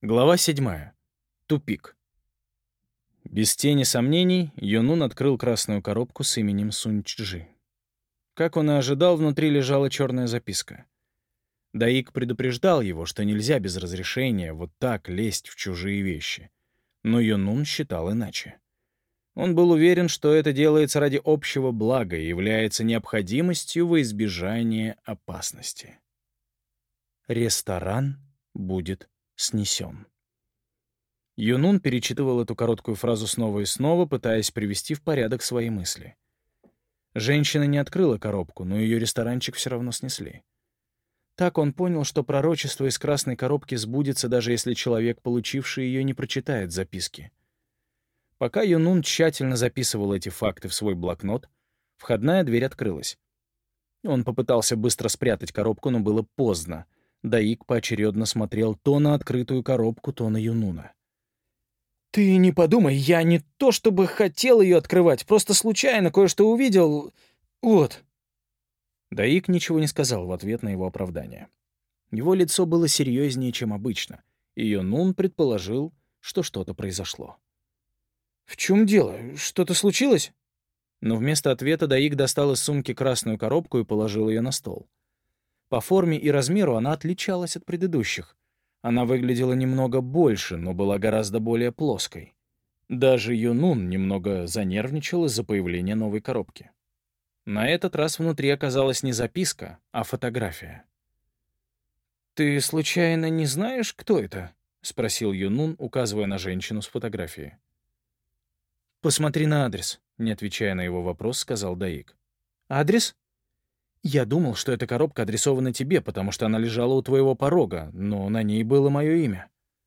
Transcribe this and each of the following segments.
Глава 7. Тупик. Без тени сомнений, Юнун открыл красную коробку с именем Сунь-Чжи. Как он и ожидал, внутри лежала черная записка. Даик предупреждал его, что нельзя без разрешения вот так лезть в чужие вещи. Но Юнун считал иначе. Он был уверен, что это делается ради общего блага и является необходимостью во избежание опасности. Ресторан будет снесен. Юнун перечитывал эту короткую фразу снова и снова, пытаясь привести в порядок свои мысли. Женщина не открыла коробку, но ее ресторанчик все равно снесли. Так он понял, что пророчество из красной коробки сбудется, даже если человек, получивший ее, не прочитает записки. Пока Юнун тщательно записывал эти факты в свой блокнот, входная дверь открылась. Он попытался быстро спрятать коробку, но было поздно. Даик поочередно смотрел то на открытую коробку, то на Юнуна. «Ты не подумай, я не то чтобы хотел ее открывать, просто случайно кое-что увидел. Вот». Даик ничего не сказал в ответ на его оправдание. Его лицо было серьезнее, чем обычно, и Юнун предположил, что что-то произошло. «В чем дело? Что-то случилось?» Но вместо ответа Даик достал из сумки красную коробку и положил ее на стол. По форме и размеру она отличалась от предыдущих. Она выглядела немного больше, но была гораздо более плоской. Даже Юнун немного занервничал из-за появления новой коробки. На этот раз внутри оказалась не записка, а фотография. «Ты случайно не знаешь, кто это?» — спросил Юнун, указывая на женщину с фотографией. «Посмотри на адрес», — не отвечая на его вопрос, сказал Даик. «Адрес?» «Я думал, что эта коробка адресована тебе, потому что она лежала у твоего порога, но на ней было мое имя».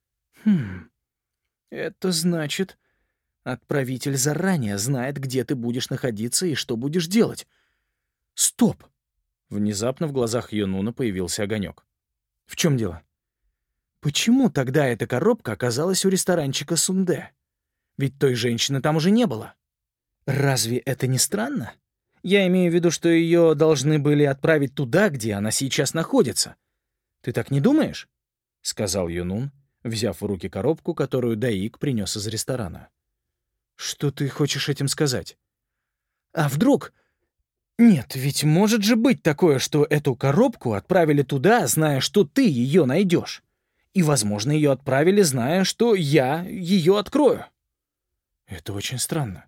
Это значит, отправитель заранее знает, где ты будешь находиться и что будешь делать. Стоп!» Внезапно в глазах Юнуна появился огонек. «В чем дело? Почему тогда эта коробка оказалась у ресторанчика Сунде? Ведь той женщины там уже не было. Разве это не странно? Я имею в виду, что ее должны были отправить туда, где она сейчас находится. Ты так не думаешь?» — сказал Юнун, взяв в руки коробку, которую Даик принес из ресторана. «Что ты хочешь этим сказать?» «А вдруг? Нет, ведь может же быть такое, что эту коробку отправили туда, зная, что ты ее найдешь. И, возможно, ее отправили, зная, что я ее открою». «Это очень странно.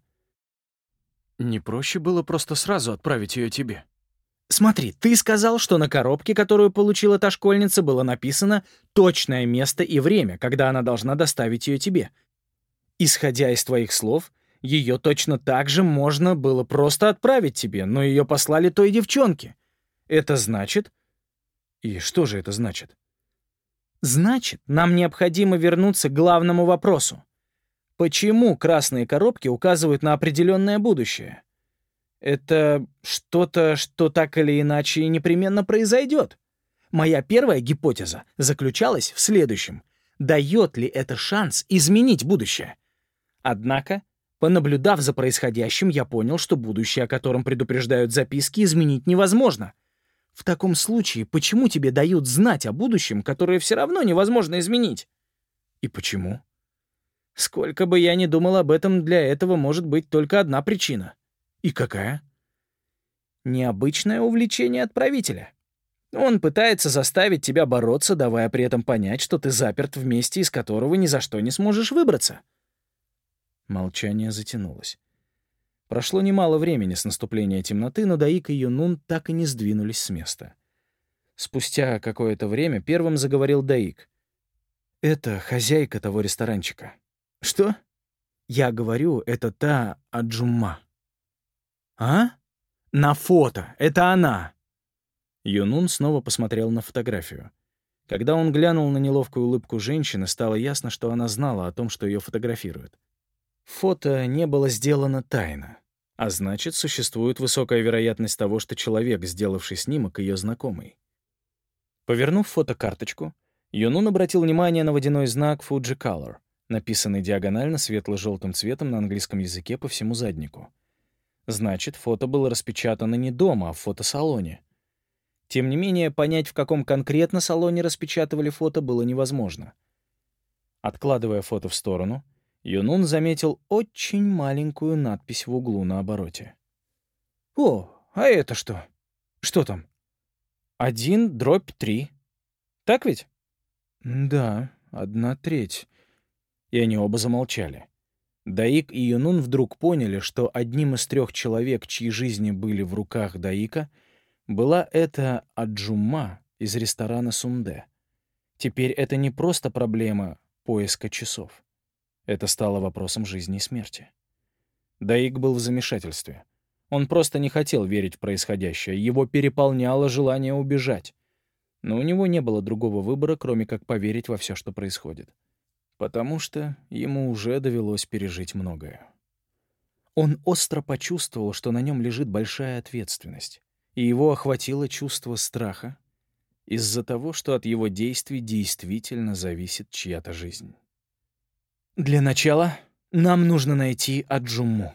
Не проще было просто сразу отправить ее тебе?» «Смотри, ты сказал, что на коробке, которую получила та школьница, было написано точное место и время, когда она должна доставить ее тебе. Исходя из твоих слов, ее точно так же можно было просто отправить тебе, но ее послали той девчонке. Это значит...» «И что же это значит?» «Значит, нам необходимо вернуться к главному вопросу. Почему красные коробки указывают на определенное будущее? Это что-то, что так или иначе непременно произойдет. Моя первая гипотеза заключалась в следующем. Дает ли это шанс изменить будущее? Однако, понаблюдав за происходящим, я понял, что будущее, о котором предупреждают записки, изменить невозможно. В таком случае, почему тебе дают знать о будущем, которое все равно невозможно изменить? И почему? Сколько бы я ни думал об этом, для этого может быть только одна причина. И какая? Необычное увлечение отправителя. Он пытается заставить тебя бороться, давая при этом понять, что ты заперт в месте, из которого ни за что не сможешь выбраться. Молчание затянулось. Прошло немало времени с наступления темноты, но Даик и Юнун так и не сдвинулись с места. Спустя какое-то время первым заговорил Даик. «Это хозяйка того ресторанчика». «Что?» «Я говорю, это та Аджумма». «А? На фото! Это она!» Юнун снова посмотрел на фотографию. Когда он глянул на неловкую улыбку женщины, стало ясно, что она знала о том, что ее фотографируют. Фото не было сделано тайно, а значит, существует высокая вероятность того, что человек, сделавший снимок, ее знакомый. Повернув фотокарточку, Юнун обратил внимание на водяной знак Fuji Color, написанный диагонально светло-желтым цветом на английском языке по всему заднику. Значит, фото было распечатано не дома, а в фотосалоне. Тем не менее, понять, в каком конкретно салоне распечатывали фото, было невозможно. Откладывая фото в сторону, Юнун заметил очень маленькую надпись в углу на обороте. «О, а это что? Что там? 1/3. Так ведь?» «Да, 1/3». И они оба замолчали. Даик и Юнун вдруг поняли, что одним из 3 человек, чьи жизни были в руках Даика, была эта Аджума из ресторана Сунде. Теперь это не просто проблема поиска часов. Это стало вопросом жизни и смерти. Даик был в замешательстве. Он просто не хотел верить в происходящее, его переполняло желание убежать. Но у него не было другого выбора, кроме как поверить во все, что происходит. Потому что ему уже довелось пережить многое. Он остро почувствовал, что на нем лежит большая ответственность, и его охватило чувство страха из-за того, что от его действий действительно зависит чья-то жизнь. «Для начала нам нужно найти Аджуму».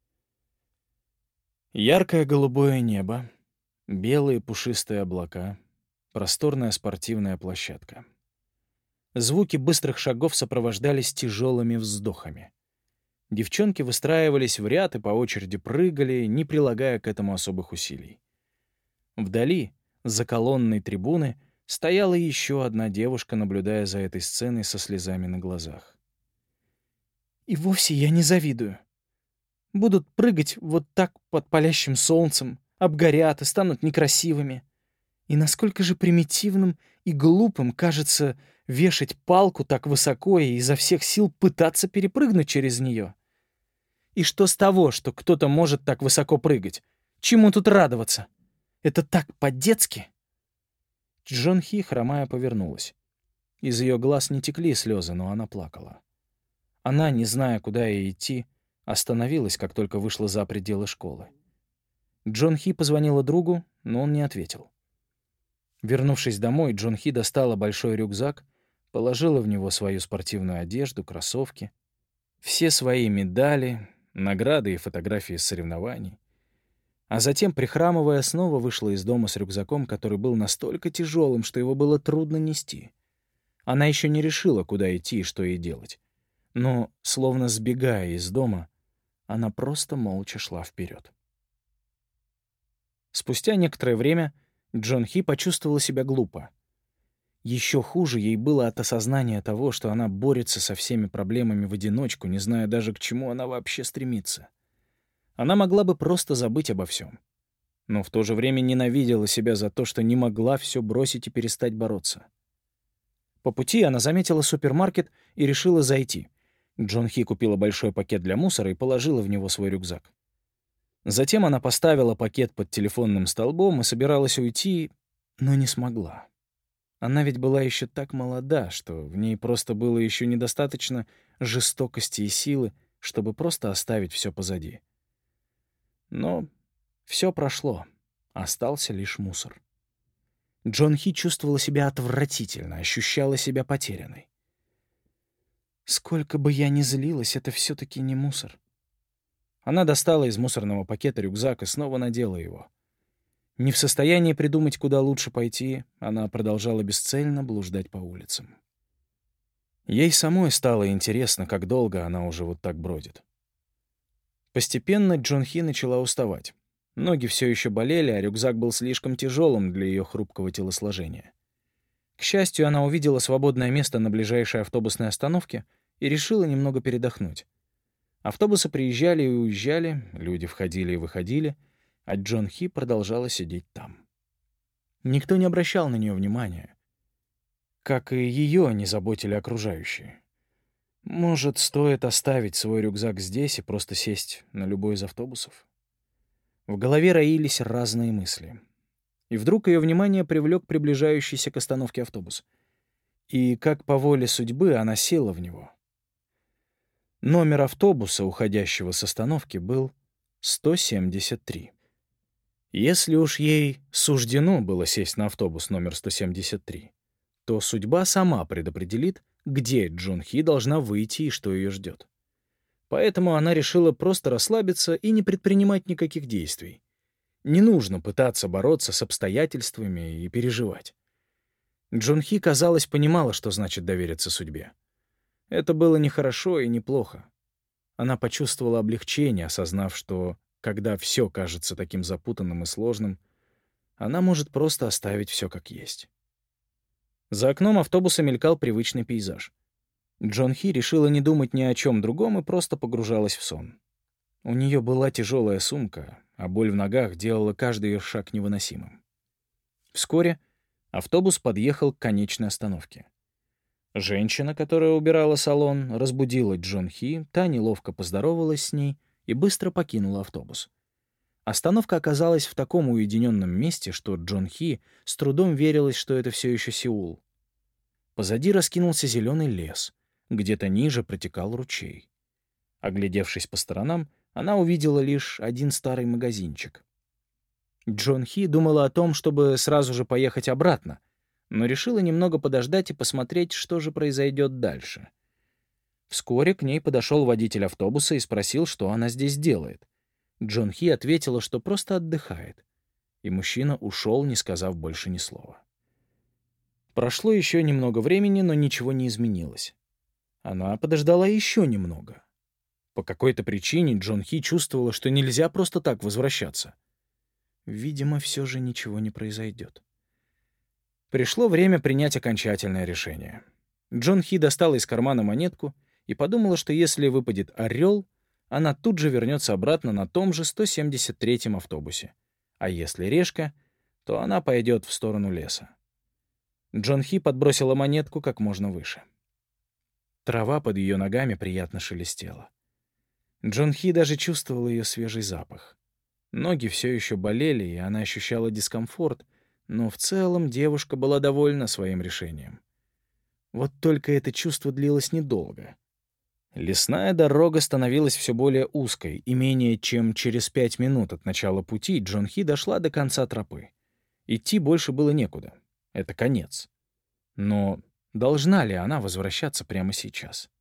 Яркое голубое небо, белые пушистые облака, просторная спортивная площадка. Звуки быстрых шагов сопровождались тяжелыми вздохами. Девчонки выстраивались в ряд и по очереди прыгали, не прилагая к этому особых усилий. Вдали, за колонной трибуны, стояла еще одна девушка, наблюдая за этой сценой со слезами на глазах. «И вовсе я не завидую. Будут прыгать вот так под палящим солнцем, обгорят и станут некрасивыми. И насколько же примитивным и глупым кажется вешать палку так высоко и изо всех сил пытаться перепрыгнуть через нее. И что с того, что кто-то может так высоко прыгать? Чему тут радоваться? Это так по-детски». Джон Хи, хромая, повернулась. Из ее глаз не текли слезы, но она плакала. Она, не зная, куда ей идти, остановилась, как только вышла за пределы школы. Джон Хи позвонила другу, но он не ответил. Вернувшись домой, Джон Хи достала большой рюкзак, положила в него свою спортивную одежду, кроссовки, все свои медали, награды и фотографии с соревнований. А затем, прихрамывая, снова вышла из дома с рюкзаком, который был настолько тяжелым, что его было трудно нести. Она еще не решила, куда идти и что ей делать. Но, словно сбегая из дома, она просто молча шла вперед. Спустя некоторое время Джон Хи почувствовала себя глупо. Еще хуже ей было от осознания того, что она борется со всеми проблемами в одиночку, не зная даже, к чему она вообще стремится. Она могла бы просто забыть обо всем, но в то же время ненавидела себя за то, что не могла все бросить и перестать бороться. По пути она заметила супермаркет и решила зайти. Джон Хи купила большой пакет для мусора и положила в него свой рюкзак. Затем она поставила пакет под телефонным столбом и собиралась уйти, но не смогла. Она ведь была еще так молода, что в ней просто было еще недостаточно жестокости и силы, чтобы просто оставить все позади. Но все прошло, остался лишь мусор. Джон Хи чувствовала себя отвратительно, ощущала себя потерянной. Сколько бы я ни злилась, это все-таки не мусор. Она достала из мусорного пакета рюкзак и снова надела его. Не в состоянии придумать, куда лучше пойти, она продолжала бесцельно блуждать по улицам. Ей самой стало интересно, как долго она уже вот так бродит. Постепенно Джон Хи начала уставать. Ноги все еще болели, а рюкзак был слишком тяжелым для ее хрупкого телосложения. К счастью, она увидела свободное место на ближайшей автобусной остановке и решила немного передохнуть. Автобусы приезжали и уезжали, люди входили и выходили, а Джон Хи продолжала сидеть там. Никто не обращал на нее внимания. Как и ее не заботили окружающие. Может, стоит оставить свой рюкзак здесь и просто сесть на любой из автобусов? В голове роились разные мысли. И вдруг ее внимание привлек приближающийся к остановке автобус. И, как по воле судьбы, она села в него. Номер автобуса, уходящего с остановки, был 173. Если уж ей суждено было сесть на автобус номер 173, то судьба сама предопределит, где Джон Хи должна выйти и что ее ждет. Поэтому она решила просто расслабиться и не предпринимать никаких действий. Не нужно пытаться бороться с обстоятельствами и переживать. Джон Хи, казалось, понимала, что значит довериться судьбе. Это было не хорошо и не плохо. Она почувствовала облегчение, осознав, что, когда все кажется таким запутанным и сложным, она может просто оставить все как есть. За окном автобуса мелькал привычный пейзаж. Джон Хи решила не думать ни о чем другом и просто погружалась в сон. У нее была тяжелая сумка, а боль в ногах делала каждый ее шаг невыносимым. Вскоре автобус подъехал к конечной остановке. Женщина, которая убирала салон, разбудила Джон Хи, та неловко поздоровалась с ней и быстро покинула автобус. Остановка оказалась в таком уединенном месте, что Джон Хи с трудом верилось, что это все еще Сеул. Позади раскинулся зеленый лес, где-то ниже протекал ручей. Оглядевшись по сторонам, она увидела лишь один старый магазинчик. Джон Хи думала о том, чтобы сразу же поехать обратно, но решила немного подождать и посмотреть, что же произойдет дальше. Вскоре к ней подошел водитель автобуса и спросил, что она здесь делает. Джон Хи ответила, что просто отдыхает, и мужчина ушел, не сказав больше ни слова. Прошло еще немного времени, но ничего не изменилось. Она подождала еще немного. По какой-то причине Джон Хи чувствовала, что нельзя просто так возвращаться. Видимо, все же ничего не произойдет. Пришло время принять окончательное решение. Джон Хи достала из кармана монетку и подумала, что если выпадет орел, она тут же вернется обратно на том же 173-м автобусе. А если решка, то она пойдет в сторону леса. Джон Хи подбросила монетку как можно выше. Трава под ее ногами приятно шелестела. Джон Хи даже чувствовала ее свежий запах. Ноги все еще болели, и она ощущала дискомфорт, но в целом девушка была довольна своим решением. Вот только это чувство длилось недолго. Лесная дорога становилась все более узкой, и менее чем через 5 минут от начала пути Джон Хи дошла до конца тропы. Идти больше было некуда. Это конец. Но должна ли она возвращаться прямо сейчас?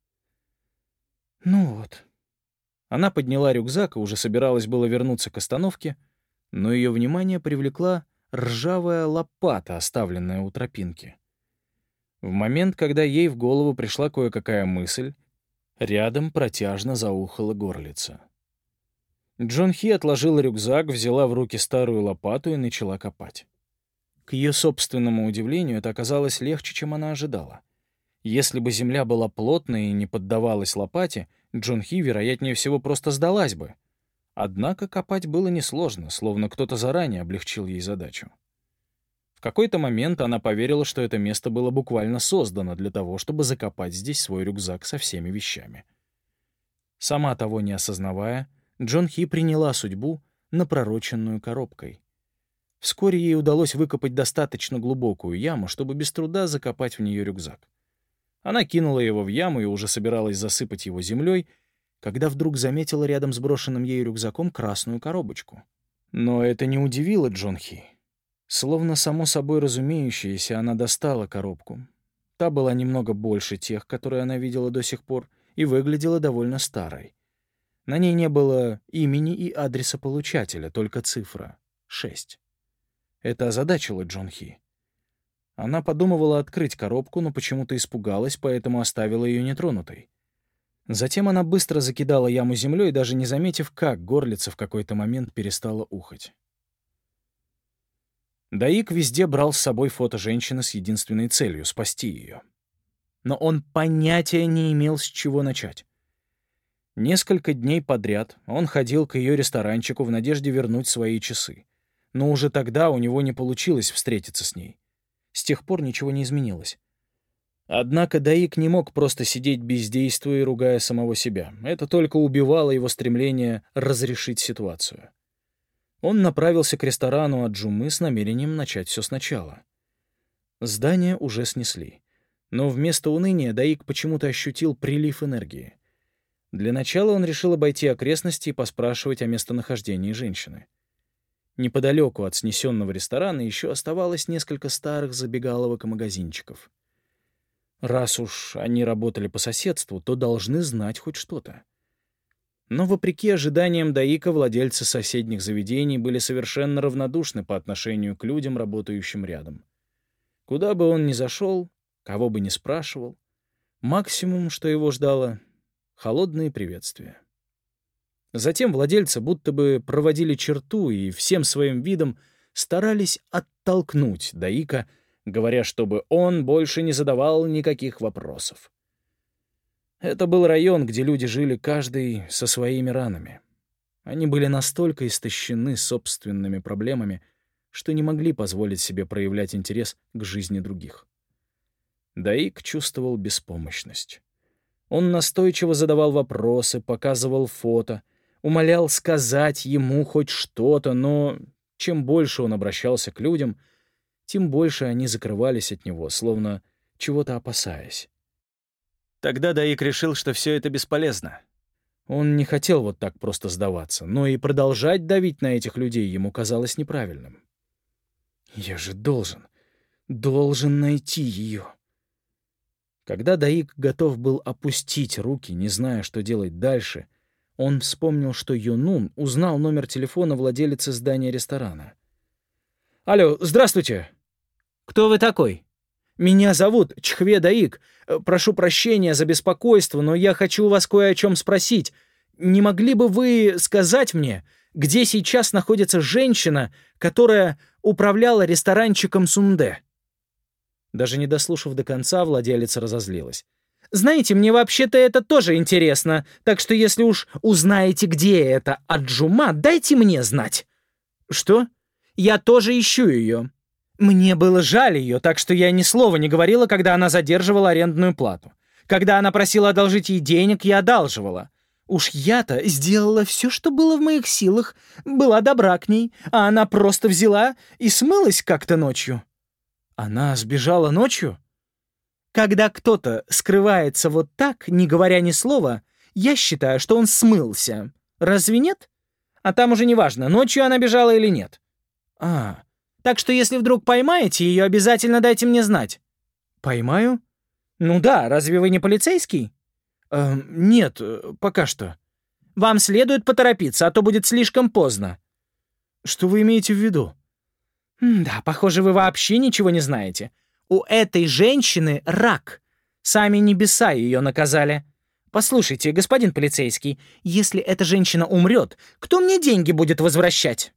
Ну вот. Она подняла рюкзак и уже собиралась было вернуться к остановке, но ее внимание привлекла ржавая лопата, оставленная у тропинки. В момент, когда ей в голову пришла кое-какая мысль, рядом протяжно заухала горлица. Джон Хи отложила рюкзак, взяла в руки старую лопату и начала копать. К ее собственному удивлению, это оказалось легче, чем она ожидала. Если бы земля была плотной и не поддавалась лопате, Джон Хи, вероятнее всего, просто сдалась бы. Однако копать было несложно, словно кто-то заранее облегчил ей задачу. В какой-то момент она поверила, что это место было буквально создано для того, чтобы закопать здесь свой рюкзак со всеми вещами. Сама того не осознавая, Джон Хи приняла судьбу, напророченную коробкой. Вскоре ей удалось выкопать достаточно глубокую яму, чтобы без труда закопать в нее рюкзак. Она кинула его в яму и уже собиралась засыпать его землей, когда вдруг заметила рядом с брошенным ею рюкзаком красную коробочку. Но это не удивило Джон Хи. Словно само собой разумеющееся, она достала коробку. Та была немного больше тех, которые она видела до сих пор, и выглядела довольно старой. На ней не было имени и адреса получателя, только цифра — 6. Это озадачило Джон Хи. Она подумывала открыть коробку, но почему-то испугалась, поэтому оставила ее нетронутой. Затем она быстро закидала яму землей, даже не заметив, как горлица в какой-то момент перестала ухать. Даик везде брал с собой фото женщины с единственной целью — спасти ее. Но он понятия не имел, с чего начать. Несколько дней подряд он ходил к ее ресторанчику в надежде вернуть свои часы. Но уже тогда у него не получилось встретиться с ней. С тех пор ничего не изменилось. Однако Даик не мог просто сидеть бездействуя и ругая самого себя. Это только убивало его стремление разрешить ситуацию. Он направился к ресторану Аджумы с намерением начать все сначала. Здание уже снесли. Но вместо уныния Даик почему-то ощутил прилив энергии. Для начала он решил обойти окрестности и поспрашивать о местонахождении женщины. Неподалеку от снесенного ресторана еще оставалось несколько старых забегаловок и магазинчиков. Раз уж они работали по соседству, то должны знать хоть что-то. Но, вопреки ожиданиям Даика, владельцы соседних заведений были совершенно равнодушны по отношению к людям, работающим рядом. Куда бы он ни зашел, кого бы ни спрашивал, Максимум, что его ждало — холодные приветствия. Затем владельцы будто бы проводили черту и всем своим видом старались оттолкнуть Даика, говоря, чтобы он больше не задавал никаких вопросов. Это был район, где люди жили каждый со своими ранами. Они были настолько истощены собственными проблемами, что не могли позволить себе проявлять интерес к жизни других. Даик чувствовал беспомощность. Он настойчиво задавал вопросы, показывал фото, умолял сказать ему хоть что-то, но чем больше он обращался к людям, тем больше они закрывались от него, словно чего-то опасаясь. Тогда Даик решил, что все это бесполезно. Он не хотел вот так просто сдаваться, но и продолжать давить на этих людей ему казалось неправильным. «Я же должен найти ее». Когда Даик готов был опустить руки, не зная, что делать дальше, он вспомнил, что Юнун узнал номер телефона владелицы здания ресторана. «Алло, здравствуйте!» «Кто вы такой?» «Меня зовут Чхве Даик. Прошу прощения за беспокойство, но я хочу вас кое о чем спросить. Не могли бы вы сказать мне, где сейчас находится женщина, которая управляла ресторанчиком Сунде?» Даже не дослушав до конца, владелица разозлилась. «Знаете, мне вообще-то это тоже интересно, так что если уж узнаете, где это Аджума, дайте мне знать». «Что?» «Я тоже ищу ее. Мне было жаль ее, так что я ни слова не говорила, когда она задерживала арендную плату. Когда она просила одолжить ей денег, я одалживала. Уж я-то сделала все, что было в моих силах, была добра к ней, а она просто взяла и смылась как-то ночью». «Она сбежала ночью?» «Когда кто-то скрывается вот так, не говоря ни слова, я считаю, что он смылся. Разве нет? А там уже неважно, ночью она бежала или нет. Так что если вдруг поймаете ее, обязательно дайте мне знать». «Поймаю?» «Ну да, разве вы не полицейский?» «Нет, пока что». «Вам следует поторопиться, а то будет слишком поздно». «Что вы имеете в виду?» «Да, похоже, вы вообще ничего не знаете. У этой женщины рак. Сами небеса ее наказали. Послушайте, господин полицейский, если эта женщина умрет, кто мне деньги будет возвращать?»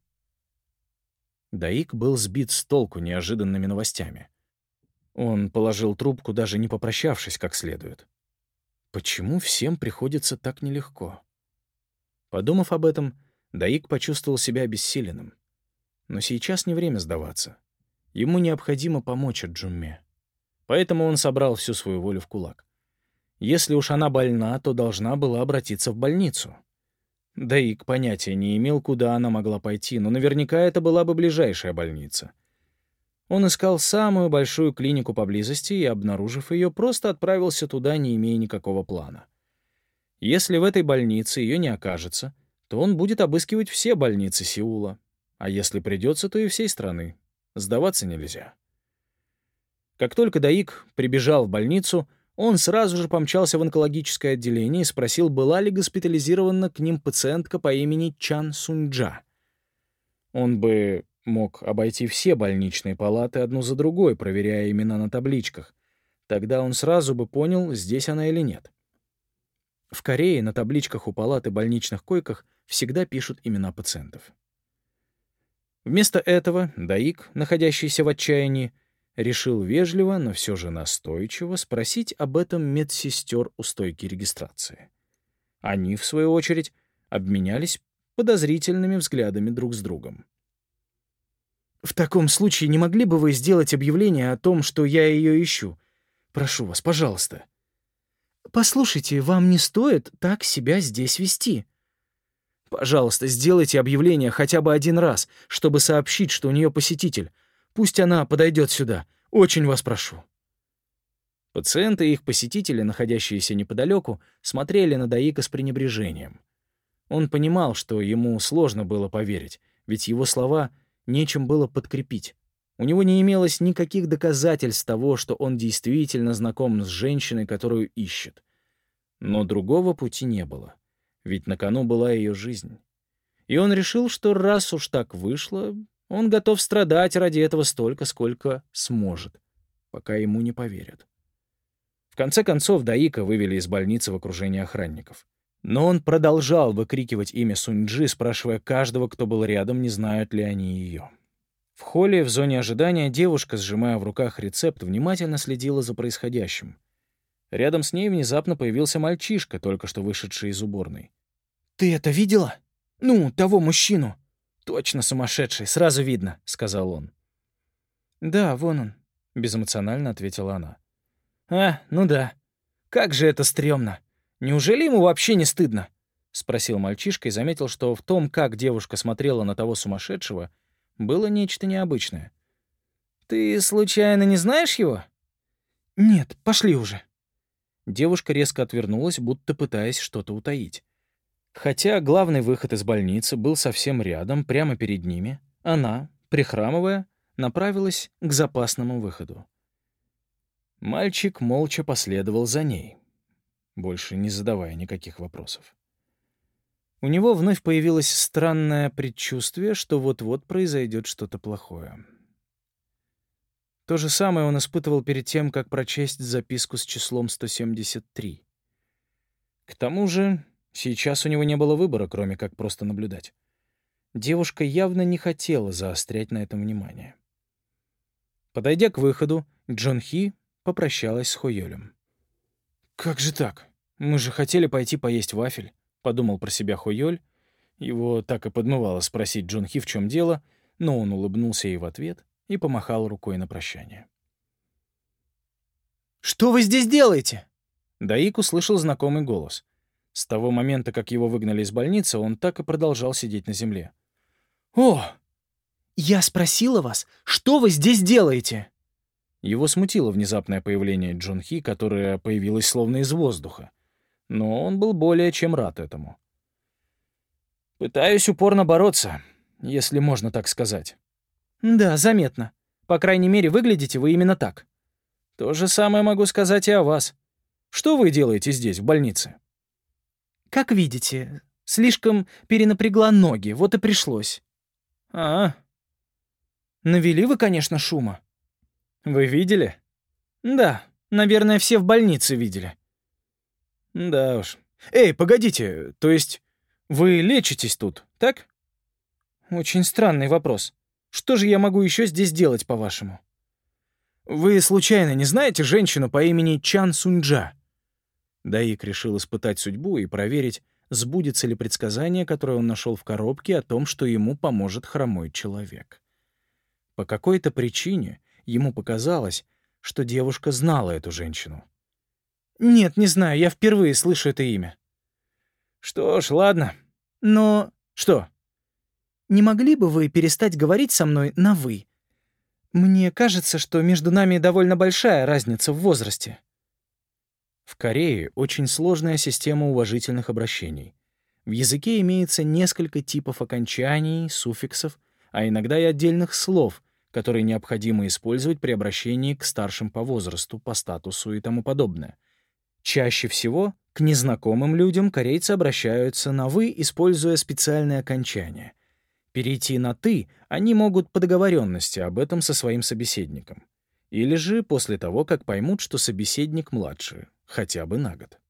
Даик был сбит с толку неожиданными новостями. Он положил трубку, даже не попрощавшись как следует. Почему всем приходится так нелегко? Подумав об этом, Даик почувствовал себя обессиленным. Но сейчас не время сдаваться. Ему необходимо помочь Аджуме. Поэтому он собрал всю свою волю в кулак. Если уж она больна, то должна была обратиться в больницу. Даик понятия не имел, куда она могла пойти, но наверняка это была бы ближайшая больница. Он искал самую большую клинику поблизости и, обнаружив ее, просто отправился туда, не имея никакого плана. Если в этой больнице ее не окажется, то он будет обыскивать все больницы Сеула. А если придется, то и всей страны. Сдаваться нельзя. Как только Даик прибежал в больницу, он сразу же помчался в онкологическое отделение и спросил, была ли госпитализирована к ним пациентка по имени Чан Сунджа. Он бы мог обойти все больничные палаты одну за другой, проверяя имена на табличках. Тогда он сразу бы понял, здесь она или нет. В Корее на табличках у палат и больничных койках всегда пишут имена пациентов. Вместо этого Даик, находящийся в отчаянии, решил вежливо, но все же настойчиво спросить об этом медсестер у стойки регистрации. Они, в свою очередь, обменялись подозрительными взглядами друг с другом. «В таком случае не могли бы вы сделать объявление о том, что я ее ищу? Прошу вас, пожалуйста». «Послушайте, вам не стоит так себя здесь вести». «Пожалуйста, сделайте объявление хотя бы один раз, чтобы сообщить, что у нее посетитель. Пусть она подойдет сюда. Очень вас прошу». Пациенты и их посетители, находящиеся неподалеку, смотрели на Даика с пренебрежением. Он понимал, что ему сложно было поверить, ведь его слова нечем было подкрепить. У него не имелось никаких доказательств того, что он действительно знаком с женщиной, которую ищет. Но другого пути не было, ведь на кону была ее жизнь. И он решил, что раз уж так вышло, он готов страдать ради этого столько, сколько сможет, пока ему не поверят. В конце концов, Даика вывели из больницы в окружении охранников. Но он продолжал выкрикивать имя Сунь-Джи, спрашивая каждого, кто был рядом, не знают ли они ее. В холле, в зоне ожидания, девушка, сжимая в руках рецепт, внимательно следила за происходящим. Рядом с ней внезапно появился мальчишка, только что вышедший из уборной. «Ты это видела? Ну, того мужчину!» «Точно сумасшедший, сразу видно», — сказал он. «Да, вон он», — безэмоционально ответила она. «А, ну да. Как же это стрёмно. Неужели ему вообще не стыдно?» — спросил мальчишка и заметил, что в том, как девушка смотрела на того сумасшедшего, было нечто необычное. «Ты, случайно, не знаешь его?» «Нет, пошли уже». Девушка резко отвернулась, будто пытаясь что-то утаить. Хотя главный выход из больницы был совсем рядом, прямо перед ними, она, прихрамывая, направилась к запасному выходу. Мальчик молча последовал за ней, больше не задавая никаких вопросов. У него вновь появилось странное предчувствие, что вот-вот произойдет что-то плохое. То же самое он испытывал перед тем, как прочесть записку с числом 173. К тому же сейчас у него не было выбора, кроме как просто наблюдать. Девушка явно не хотела заострять на этом внимание. Подойдя к выходу, Джон Хи попрощалась с Хойолем. «Как же так? Мы же хотели пойти поесть вафель», — подумал про себя Хойоль. Его так и подмывало спросить Джон Хи, в чем дело, но он улыбнулся ей в ответ и помахал рукой на прощание. «Что вы здесь делаете?» Даик услышал знакомый голос. С того момента, как его выгнали из больницы, он так и продолжал сидеть на земле. «О! Я спросила вас, что вы здесь делаете?» Его смутило внезапное появление Джон Хи, которое появилось словно из воздуха. Но он был более чем рад этому. «Пытаюсь упорно бороться, если можно так сказать». «Да, заметно. По крайней мере, выглядите вы именно так». «То же самое могу сказать и о вас. Что вы делаете здесь, в больнице?» «Как видите, слишком перенапрягла ноги, вот и пришлось». «А, навели вы, конечно, шума». «Вы видели?» «Да, наверное, все в больнице видели». «Да уж. Эй, погодите, то есть вы лечитесь тут, так?» «Очень странный вопрос. Что же я могу еще здесь делать, по-вашему?» «Вы, случайно, не знаете женщину по имени Чан Суньджа?» Даик решил испытать судьбу и проверить, сбудется ли предсказание, которое он нашел в коробке о том, что ему поможет хромой человек. По какой-то причине ему показалось, что девушка знала эту женщину. «Нет, не знаю, я впервые слышу это имя». «Что ж, ладно. Но...» «Что?» «Не могли бы вы перестать говорить со мной на «вы»? Мне кажется, что между нами довольно большая разница в возрасте». В Корее очень сложная система уважительных обращений. В языке имеется несколько типов окончаний, суффиксов, а иногда и отдельных слов, которые необходимо использовать при обращении к старшим по возрасту, по статусу и тому подобное. Чаще всего к незнакомым людям корейцы обращаются на «вы», используя специальные окончания. Перейти на «ты» они могут по договоренности об этом со своим собеседником. Или же после того, как поймут, что собеседник младше, хотя бы на год.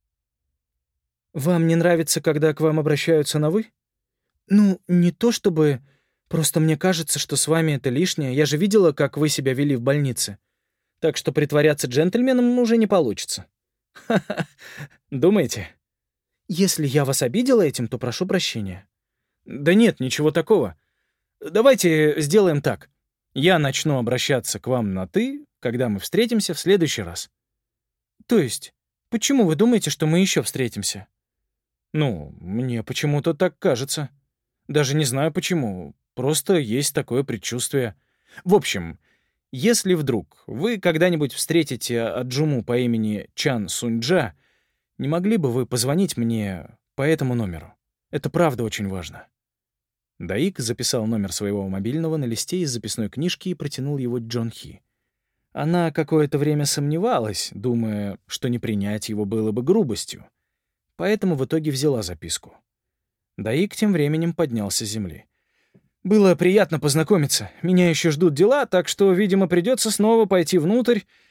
«Вам не нравится, когда к вам обращаются на «вы»?» «Ну, не то чтобы... Просто мне кажется, что с вами это лишнее. Я же видела, как вы себя вели в больнице. Так что притворяться джентльменом уже не получится». «Ха-ха, думаете?» «Если я вас обидела этим, то прошу прощения». «Да нет, ничего такого. Давайте сделаем так. Я начну обращаться к вам на «ты», когда мы встретимся в следующий раз». «То есть, почему вы думаете, что мы еще встретимся?» «Ну, мне почему-то так кажется. Даже не знаю почему. Просто есть такое предчувствие. В общем, если вдруг вы когда-нибудь встретите Аджуму по имени Чан Суньджа, не могли бы вы позвонить мне по этому номеру? Это правда очень важно». Даик записал номер своего мобильного на листе из записной книжки и протянул его Джон Хи. Она какое-то время сомневалась, думая, что не принять его было бы грубостью. Поэтому в итоге взяла записку. Даик тем временем поднялся с земли. «Было приятно познакомиться. Меня еще ждут дела, так что, видимо, придется снова пойти внутрь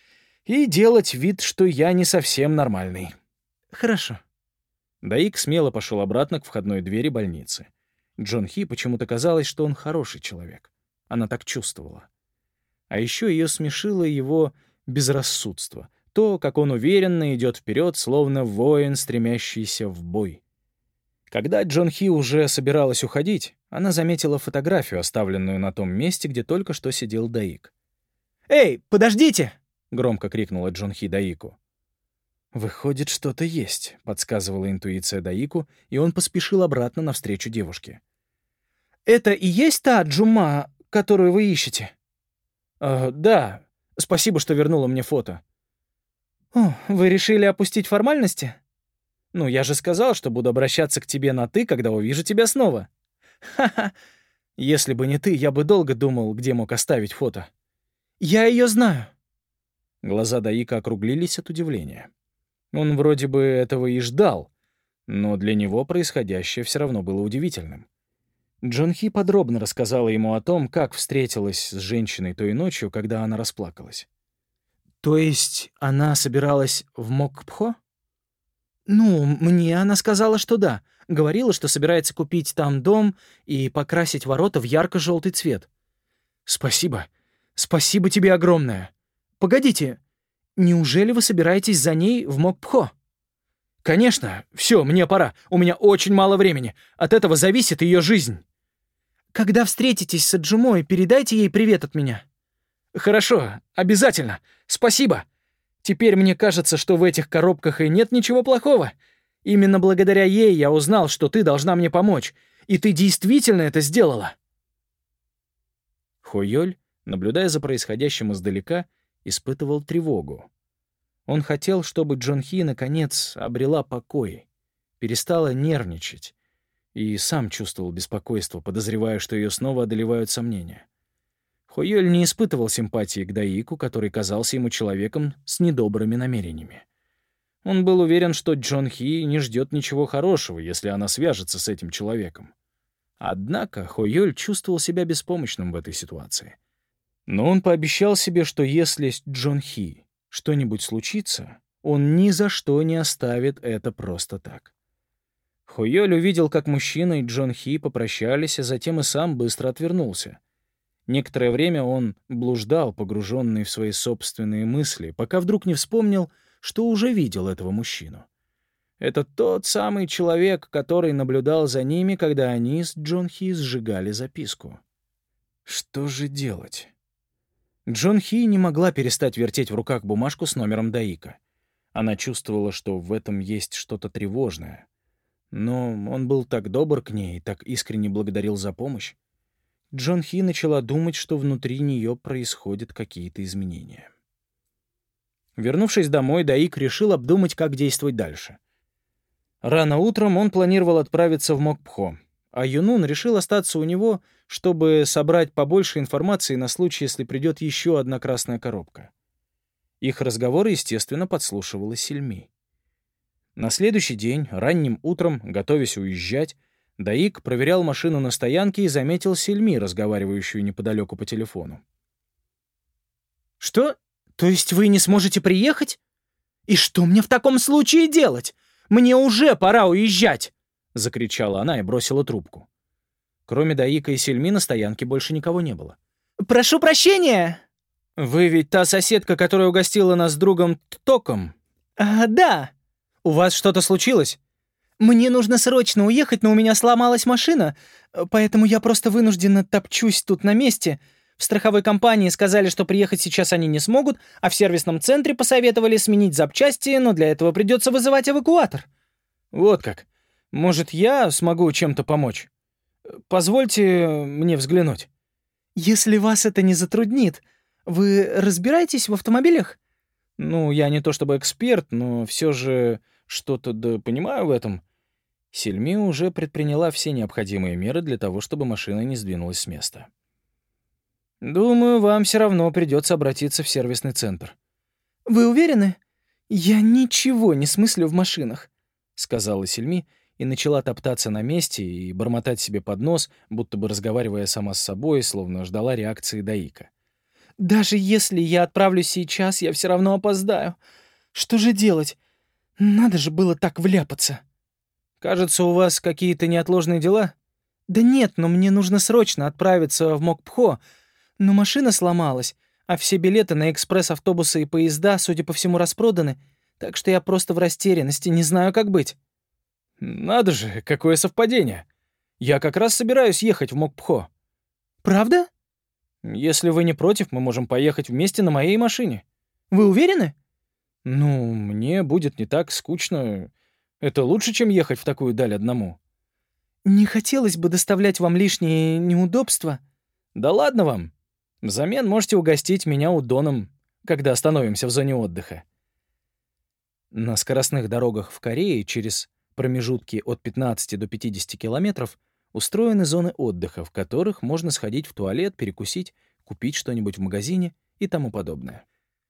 и делать вид, что я не совсем нормальный». «Хорошо». Даик смело пошел обратно к входной двери больницы. Джон Хи почему-то казалось, что он хороший человек. Она так чувствовала. А еще ее смешило его безрассудство, то, как он уверенно идет вперед, словно воин, стремящийся в бой. Когда Джон Хи уже собиралась уходить, она заметила фотографию, оставленную на том месте, где только что сидел Даик. «Эй, подождите!» — громко крикнула Джон Хи Даику. «Выходит, что-то есть», — подсказывала интуиция Даику, и он поспешил обратно навстречу девушке. «Это и есть та Джума, которую вы ищете?» «Да. Спасибо, что вернула мне фото». «О, вы решили опустить формальности?» «Ну, я же сказал, что буду обращаться к тебе на «ты», когда увижу тебя снова». «Ха-ха! Если бы не ты, я бы долго думал, где мог оставить фото». Я ее знаю». Глаза Даика округлились от удивления. Он вроде бы этого и ждал, но для него происходящее все равно было удивительным. Джон Хи подробно рассказала ему о том, как встретилась с женщиной той ночью, когда она расплакалась. «То есть она собиралась в Мокпхо?» «Ну, мне она сказала, что да. Говорила, что собирается купить там дом и покрасить ворота в ярко-желтый цвет». «Спасибо. Спасибо тебе огромное. Погодите, неужели вы собираетесь за ней в Мокпхо?» «Конечно. Все, мне пора. У меня очень мало времени. От этого зависит ее жизнь». «Когда встретитесь с Аджумой, передайте ей привет от меня». «Хорошо, обязательно. Спасибо. Теперь мне кажется, что в этих коробках и нет ничего плохого. Именно благодаря ей я узнал, что ты должна мне помочь. И ты действительно это сделала». Хойоль, наблюдая за происходящим издалека, испытывал тревогу. Он хотел, чтобы Джон Хи, наконец, обрела покой, перестала нервничать, и сам чувствовал беспокойство, подозревая, что ее снова одолевают сомнения. Хойоль не испытывал симпатии к Даику, который казался ему человеком с недобрыми намерениями. Он был уверен, что Джон Хи не ждет ничего хорошего, если она свяжется с этим человеком. Однако Хойоль чувствовал себя беспомощным в этой ситуации. Но он пообещал себе, что если с Джон Хи что-нибудь случится, он ни за что не оставит это просто так. Хойоль увидел, как мужчина и Джон Хи попрощались, а затем и сам быстро отвернулся. Некоторое время он блуждал, погруженный в свои собственные мысли, пока вдруг не вспомнил, что уже видел этого мужчину. Это тот самый человек, который наблюдал за ними, когда они с Джон Хи сжигали записку. Что же делать? Джон Хи не могла перестать вертеть в руках бумажку с номером Даика. Она чувствовала, что в этом есть что-то тревожное. Но он был так добр к ней и так искренне благодарил за помощь. Джон Хи начала думать, что внутри нее происходят какие-то изменения. Вернувшись домой, Даик решил обдумать, как действовать дальше. Рано утром он планировал отправиться в Мокпхо, а Юнун решил остаться у него, чтобы собрать побольше информации на случай, если придет еще одна красная коробка. Их разговоры, естественно, подслушивала Сильми. На следующий день, ранним утром, готовясь уезжать, Даик проверял машину на стоянке и заметил Сильми, разговаривающую неподалеку по телефону. «Что? То есть вы не сможете приехать? И что мне в таком случае делать? Мне уже пора уезжать!» — закричала она и бросила трубку. Кроме Даика и Сильми на стоянке больше никого не было. «Прошу прощения!» «Вы ведь та соседка, которая угостила нас с другом Током?» «Да». «У вас что-то случилось?» «Мне нужно срочно уехать, но у меня сломалась машина, поэтому я просто вынуждена топчусь тут на месте. В страховой компании сказали, что приехать сейчас они не смогут, а в сервисном центре посоветовали сменить запчасти, но для этого придется вызывать эвакуатор». «Вот как. Может, я смогу чем-то помочь? Позвольте мне взглянуть». «Если вас это не затруднит. Вы разбираетесь в автомобилях?» «Ну, я не то чтобы эксперт, но все же что-то да понимаю в этом». Сильми уже предприняла все необходимые меры для того, чтобы машина не сдвинулась с места. «Думаю, вам все равно придется обратиться в сервисный центр». «Вы уверены? Я ничего не смыслю в машинах», — сказала Сильми и начала топтаться на месте и бормотать себе под нос, будто бы разговаривая сама с собой, словно ждала реакции Даика. Даже если я отправлюсь сейчас, я все равно опоздаю. Что же делать? Надо же было так вляпаться. Кажется, у вас какие-то неотложные дела? Да нет, но мне нужно срочно отправиться в Мокпхо. Но машина сломалась, а все билеты на экспресс-автобусы и поезда, судя по всему, распроданы. Так что я просто в растерянности, не знаю, как быть. Надо же, какое совпадение. Я как раз собираюсь ехать в Мокпхо. Правда? Если вы не против, мы можем поехать вместе на моей машине. Вы уверены? Ну, мне будет не так скучно. Это лучше, чем ехать в такую даль одному. Не хотелось бы доставлять вам лишние неудобства. Да ладно вам. Взамен можете угостить меня удоном, когда остановимся в зоне отдыха. На скоростных дорогах в Корее через промежутки от 15 до 50 километров устроены зоны отдыха, в которых можно сходить в туалет, перекусить, купить что-нибудь в магазине и тому подобное.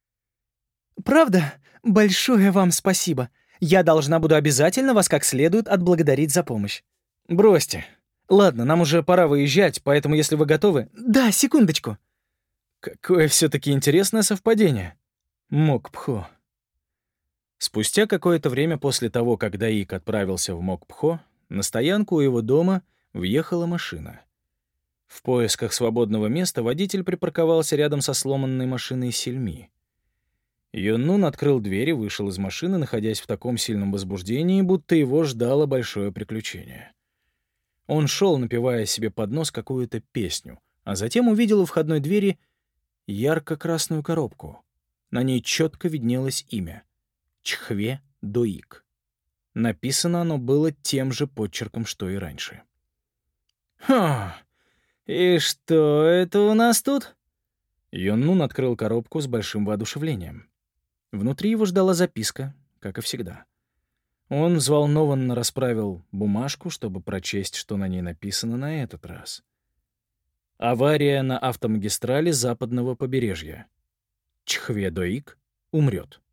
Правда? Большое вам спасибо. Я должна буду обязательно вас как следует отблагодарить за помощь. Бросьте. Ладно, нам уже пора выезжать, поэтому если вы готовы... Да, секундочку. Какое все-таки интересное совпадение. Мокпхо. Спустя какое-то время после того, как Даик отправился в Мокпхо, на стоянку у его дома въехала машина. В поисках свободного места водитель припарковался рядом со сломанной машиной Сильми. Йоннун открыл дверь и вышел из машины, находясь в таком сильном возбуждении, будто его ждало большое приключение. Он шел, напевая себе под нос какую-то песню, а затем увидел у входной двери ярко-красную коробку. На ней четко виднелось имя — Чхве Доик. Написано оно было тем же подчерком, что и раньше. «Ха! И что это у нас тут?» Йоннун открыл коробку с большим воодушевлением. Внутри его ждала записка, как и всегда. Он взволнованно расправил бумажку, чтобы прочесть, что на ней написано на этот раз. Авария на автомагистрали западного побережья. Чхве Доик умрет.